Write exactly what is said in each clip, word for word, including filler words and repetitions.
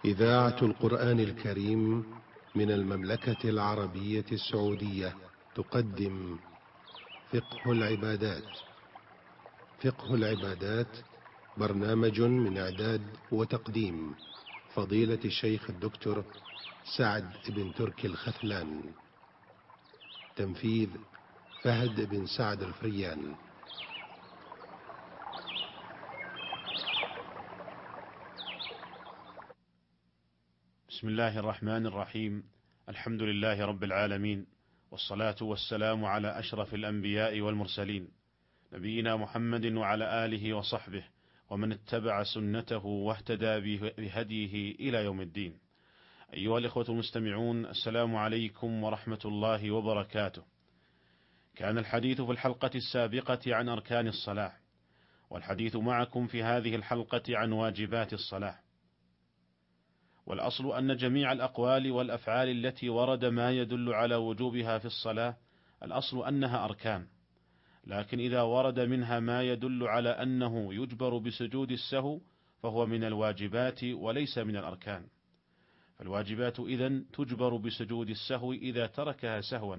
إذاعة القرآن الكريم من المملكة العربية السعودية تقدم فقه العبادات. فقه العبادات برنامج من إعداد وتقديم فضيلة الشيخ الدكتور سعد بن تركي الخثلان. تنفيذ فهد بن سعد الفريان. بسم الله الرحمن الرحيم. الحمد لله رب العالمين، والصلاة والسلام على أشرف الأنبياء والمرسلين، نبينا محمد وعلى آله وصحبه ومن اتبع سنته واهتدى بهديه إلى يوم الدين. أيها الإخوة المستمعون، السلام عليكم ورحمة الله وبركاته. كان الحديث في الحلقة السابقة عن أركان الصلاة، والحديث معكم في هذه الحلقة عن واجبات الصلاة. والأصل أن جميع الأقوال والأفعال التي ورد ما يدل على وجوبها في الصلاة الأصل أنها أركان، لكن إذا ورد منها ما يدل على أنه يجبر بسجود السهو فهو من الواجبات وليس من الأركان. فالواجبات إذن تجبر بسجود السهو إذا تركها سهوا،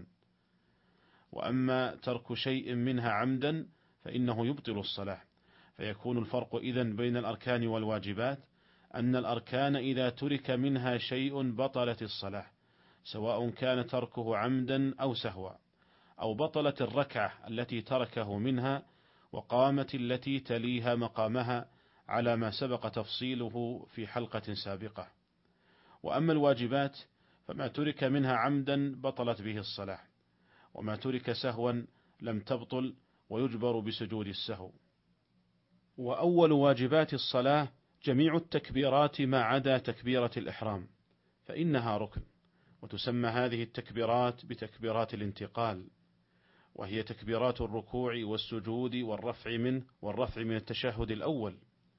وأما ترك شيء منها عمدا فإنه يبطل الصلاة. فيكون الفرق إذن بين الأركان والواجبات أن الأركان إذا ترك منها شيء بطلت الصلاة، سواء كان تركه عمدا أو سهوا، أو بطلت الركعة التي تركه منها وقامت التي تليها مقامها على ما سبق تفصيله في حلقة سابقة. وأما الواجبات فما ترك منها عمدا بطلت به الصلاة، وما ترك سهوا لم تبطل ويجبر بسجود السهو. وأول واجبات الصلاة جميع التكبيرات ما عدا تكبيرة الإحرام، فإنها ركن، وتسمى هذه التكبيرات بتكبيرات الانتقال، وهي تكبيرات الركوع والسجود والرفع منه والرفع من التشهد الأول.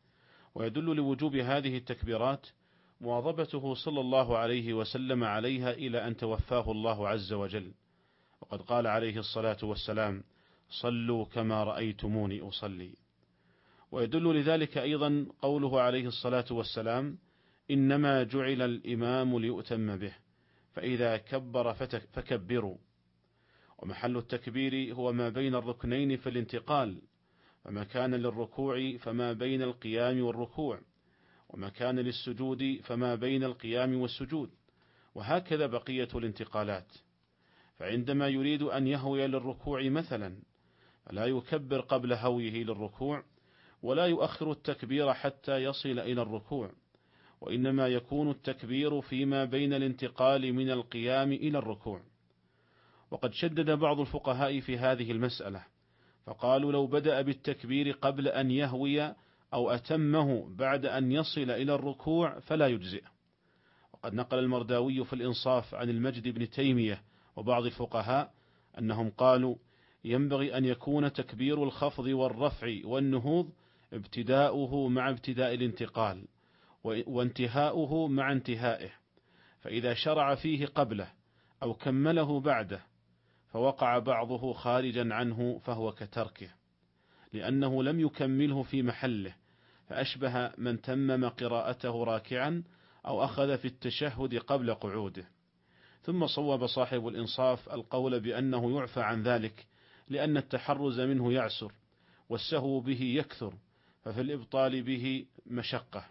ويدل لوجوب هذه التكبيرات مواظبته صلى الله عليه وسلم عليها إلى أن توفاه الله عز وجل، وقد قال عليه الصلاة والسلام: صلوا كما رأيتموني أصلي. ويدل لذلك أيضا قوله عليه الصلاة والسلام: إنما جعل الإمام ليؤتم به، فإذا كبر فكبروا. ومحل التكبير هو ما بين الركنين في الانتقال، فما كان للركوع فما بين القيام والركوع، وما كان للسجود فما بين القيام والسجود، وهكذا بقية الانتقالات. فعندما يريد أن يهوي للركوع مثلا فلا يكبر قبل هويه للركوع، ولا يؤخر التكبير حتى يصل إلى الركوع، وإنما يكون التكبير فيما بين الانتقال من القيام إلى الركوع. وقد شدد بعض الفقهاء في هذه المسألة، فقالوا لو بدأ بالتكبير قبل أن يهوي أو أتمه بعد أن يصل إلى الركوع فلا يجزئ. وقد نقل المرداوي في الإنصاف عن المجد بن تيمية وبعض الفقهاء أنهم قالوا: ينبغي أن يكون تكبير الخفض والرفع والنهوض ابتداؤه مع ابتداء الانتقال، وانتهاؤه مع انتهائه، فإذا شرع فيه قبله أو كمله بعده فوقع بعضه خارجا عنه فهو كتركه، لأنه لم يكمله في محله، فأشبه من تمم قراءته راكعا أو أخذ في التشهد قبل قعوده. ثم صوب صاحب الإنصاف القول بأنه يعفى عن ذلك، لأن التحرز منه يعسر والسهو به يكثر، ففي الإبطال به مشقة.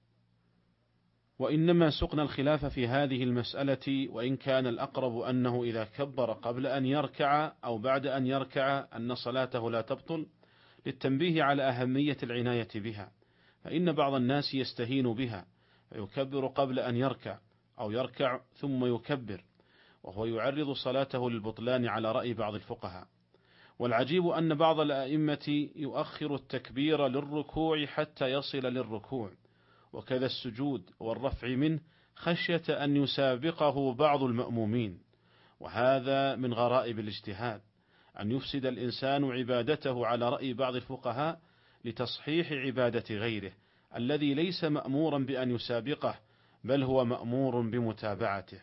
وإنما سقنا الخلاف في هذه المسألة، وإن كان الأقرب أنه إذا كبر قبل أن يركع أو بعد أن يركع أن صلاته لا تبطل، للتنبيه على أهمية العناية بها، فإن بعض الناس يستهين بها فيكبر قبل أن يركع أو يركع ثم يكبر، وهو يعرض صلاته للبطلان على رأي بعض الفقهاء. والعجيب أن بعض الأئمة يؤخر التكبير للركوع حتى يصل للركوع، وكذا السجود والرفع منه، خشية أن يسابقه بعض المأمومين. وهذا من غرائب الاجتهاد، أن يفسد الإنسان عبادته على رأي بعض الفقهاء لتصحيح عبادة غيره الذي ليس مأمورا بأن يسابقه، بل هو مأمور بمتابعته.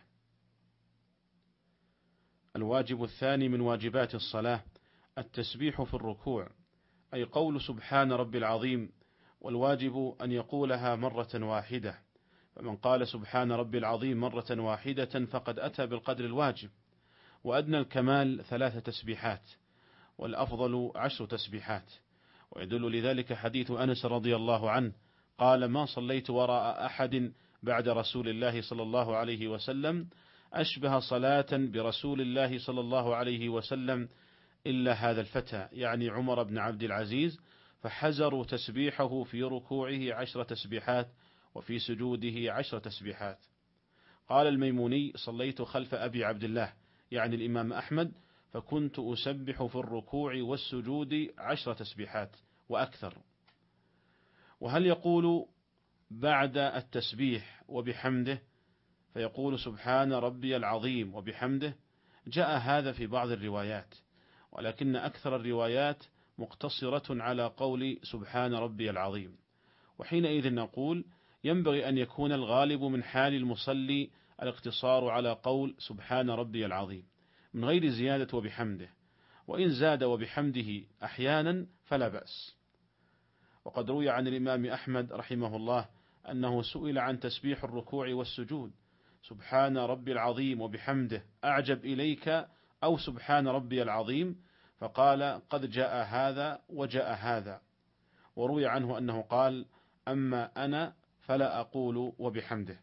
الواجب الثاني من واجبات الصلاة التسبيح في الركوع، أي قول سبحان ربي العظيم، والواجب أن يقولها مرة واحدة، فمن قال سبحان ربي العظيم مرة واحدة فقد أتى بالقدر الواجب، وأدنى الكمال ثلاث تسبيحات، والأفضل عشر تسبيحات. ويدل لذلك حديث أنس رضي الله عنه قال: ما صليت وراء أحد بعد رسول الله صلى الله عليه وسلم أشبه صلاة برسول الله صلى الله عليه وسلم إلا هذا الفتى، يعني عمر بن عبد العزيز، فحزروا تسبيحه في ركوعه عشر تسبيحات وفي سجوده عشر تسبيحات. قال الميموني: صليت خلف أبي عبد الله يعني الإمام أحمد، فكنت أسبح في الركوع والسجود عشر تسبيحات وأكثر. وهل يقول بعد التسبيح وبحمده فيقول سبحان ربي العظيم وبحمده؟ جاء هذا في بعض الروايات، ولكن أكثر الروايات مقتصرة على قول سبحان ربي العظيم. وحينئذ نقول ينبغي أن يكون الغالب من حال المصلي الاقتصار على قول سبحان ربي العظيم من غير زيادة وبحمده، وإن زاد وبحمده أحيانا فلا بأس. وقد روي عن الإمام أحمد رحمه الله أنه سئل عن تسبيح الركوع والسجود: سبحان ربي العظيم وبحمده أعجب إليك أو سبحان ربي العظيم؟ فقال: قد جاء هذا وجاء هذا. وروي عنه أنه قال: أما أنا فلا أقول وبحمده.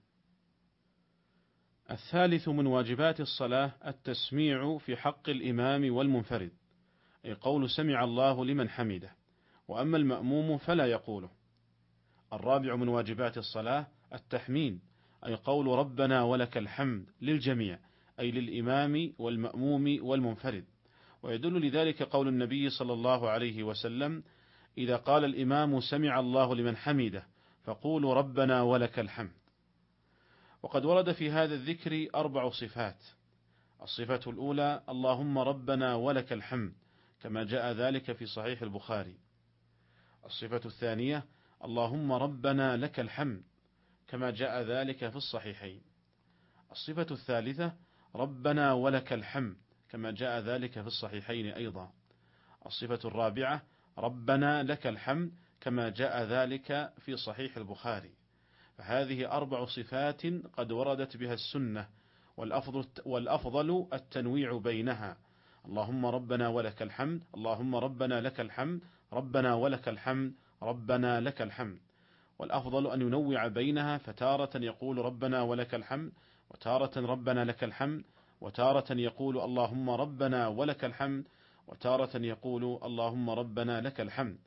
الثالث من واجبات الصلاة التسميع في حق الإمام والمنفرد، أي قول سمع الله لمن حمده، وأما المأموم فلا يقوله. الرابع من واجبات الصلاة التحميد، أي قول ربنا ولك الحمد للجميع، أي للإمام والمأموم والمنفرد. ويدل لذلك قول النبي صلى الله عليه وسلم: إذا قال الإمام سمع الله لمن حمده فقولوا ربنا ولك الحمد. وقد ورد في هذا الذكر أربع صفات. الصفة الأولى: اللهم ربنا ولك الحمد، كما جاء ذلك في صحيح البخاري. الصفة الثانية: اللهم ربنا لك الحمد، كما جاء ذلك في الصحيحين. الصفة الثالثة: ربنا ولك الحمد، كما جاء ذلك في الصحيحين أيضا. الصفة الرابعة: ربنا لك الحمد، كما جاء ذلك في صحيح البخاري. فهذه أربع صفات قد وردت بها السنة، والأفضل, والأفضل التنويع بينها: اللهم ربنا ولك الحمد، اللهم ربنا لك الحمد، ربنا ولك الحمد، ربنا لك الحمد. والأفضل أن ينوع بينها، فتارة يقول ربنا ولك الحمد، وتارة ربنا لك الحمد، وتارة يقول اللهم ربنا ولك الحمد، وتارة يقول اللهم ربنا لك الحمد.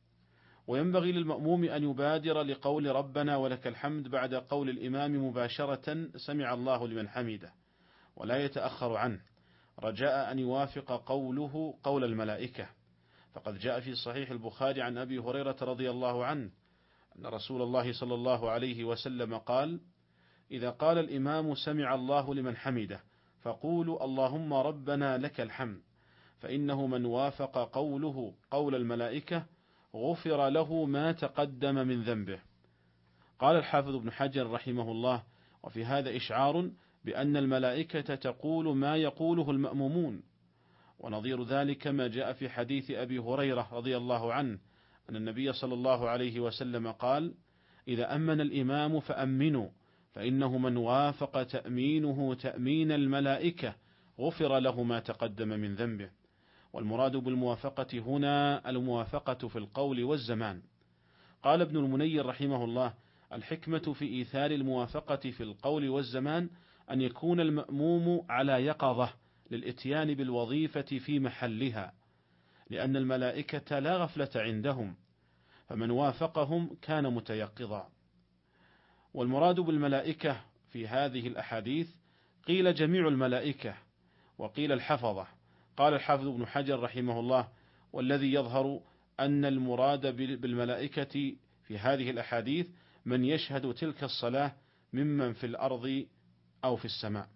وينبغي للمأموم أن يبادر لقول ربنا ولك الحمد بعد قول الإمام مباشرة سمع الله لمن حمده، ولا يتأخر عنه، رجاء أن يوافق قوله قول الملائكة. فقد جاء في صحيح البخاري عن أبي هريرة رضي الله عنه أن رسول الله صلى الله عليه وسلم قال: إذا قال الإمام سمع الله لمن حمده فقولوا اللهم ربنا لك الحمد، فإنه من وافق قوله قول الملائكة غفر له ما تقدم من ذنبه. قال الحافظ ابن حجر رحمه الله: وفي هذا إشعار بأن الملائكة تقول ما يقوله المأمومون. ونظير ذلك ما جاء في حديث أبي هريرة رضي الله عنه أن النبي صلى الله عليه وسلم قال: إذا أمن الإمام فأمنوا، فإنه من وافق تأمينه تأمين الملائكة غفر له ما تقدم من ذنبه. والمراد بالموافقة هنا الموافقة في القول والزمان. قال ابن المنير رحمه الله: الحكمة في إيثار الموافقة في القول والزمان أن يكون المأموم على يقظة للإتيان بالوظيفة في محلها، لأن الملائكة لا غفلة عندهم، فمن وافقهم كان متيقظا. والمراد بالملائكة في هذه الأحاديث قيل جميع الملائكة، وقيل الحفظة. قال الحافظ ابن حجر رحمه الله: والذي يظهر أن المراد بالملائكة في هذه الأحاديث من يشهد تلك الصلاة ممن في الأرض أو في السماء.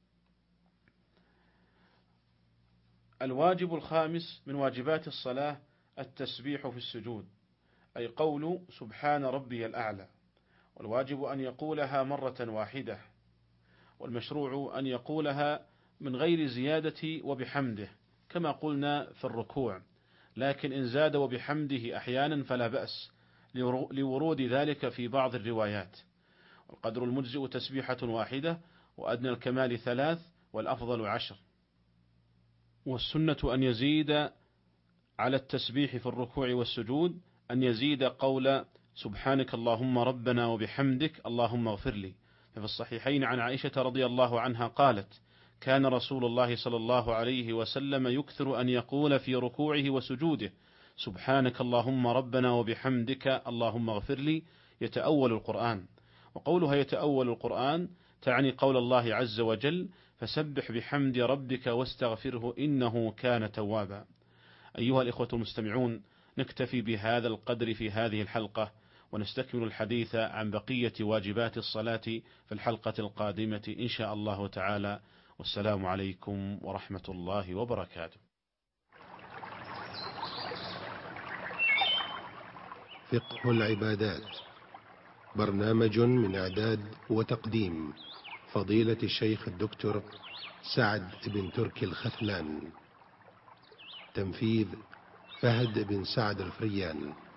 الواجب الخامس من واجبات الصلاة التسبيح في السجود، أي قول سبحان ربي الأعلى، والواجب أن يقولها مرة واحدة، والمشروع أن يقولها من غير زيادة وبحمده كما قلنا في الركوع، لكن إن زاد وبحمده أحيانا فلا بأس لورود ذلك في بعض الروايات. القدر المجزئ تسبيحة واحدة، وأدنى الكمال ثلاث، والأفضل عشر. والسنة أن يزيد على التسبيح في الركوع والسجود، أن يزيد قول سبحانك اللهم ربنا وبحمدك اللهم اغفر لي. ففي الصحيحين عن عائشة رضي الله عنها قالت: كان رسول الله صلى الله عليه وسلم يكثر أن يقول في ركوعه وسجوده سبحانك اللهم ربنا وبحمدك اللهم اغفر لي، يتأول القرآن. وقولها يتأول القرآن تعني قول الله عز وجل: فسبح بحمد ربك واستغفره إنه كان توابا. أيها الإخوة المستمعون، نكتفي بهذا القدر في هذه الحلقة، ونستكمل الحديث عن بقية واجبات الصلاة في الحلقة القادمة إن شاء الله تعالى. والسلام عليكم ورحمة الله وبركاته. فقه العبادات، برنامج من إعداد وتقديم فضيلة الشيخ الدكتور سعد بن تركي الخثلان، تنفيذ فهد بن سعد الفريان.